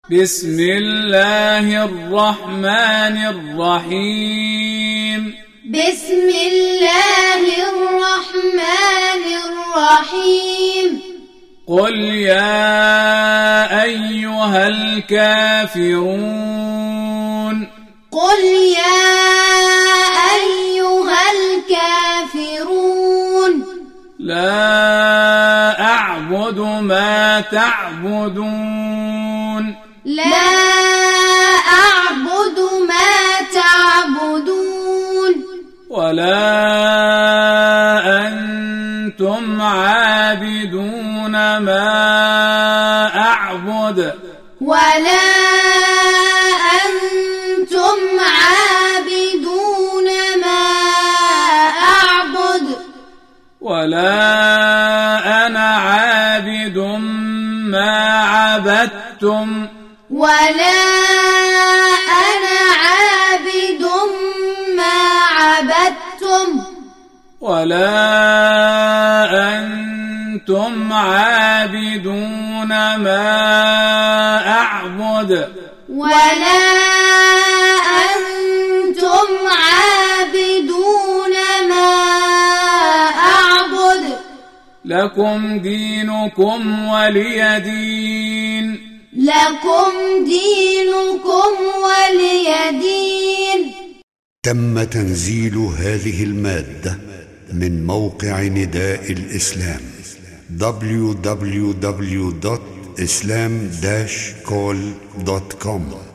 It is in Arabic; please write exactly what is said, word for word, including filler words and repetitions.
بسم الله الرحمن الرحيم بسم الله الرحمن الرحيم قل يا أيها الكافرون قل يا أيها الكافرون لا أعبد ما تعبدون لا أعبد ما تعبدون ولا أنتم عابدون ما أعبد ولا أنتم عابدون ما أعبد ولا أنا عابد ما عبدتم ولا أنا عابد ما عبدتم ولا أنتم عابدون ما أعبد ولا أنتم عابدون ما أعبد لكم دينكم ولي دين لكم دينكم ولي دين. تم تنزيل هذه المادة من موقع نداء الإسلام دبليو دبليو دبليو دوت إسلام داش كول دوت كوم.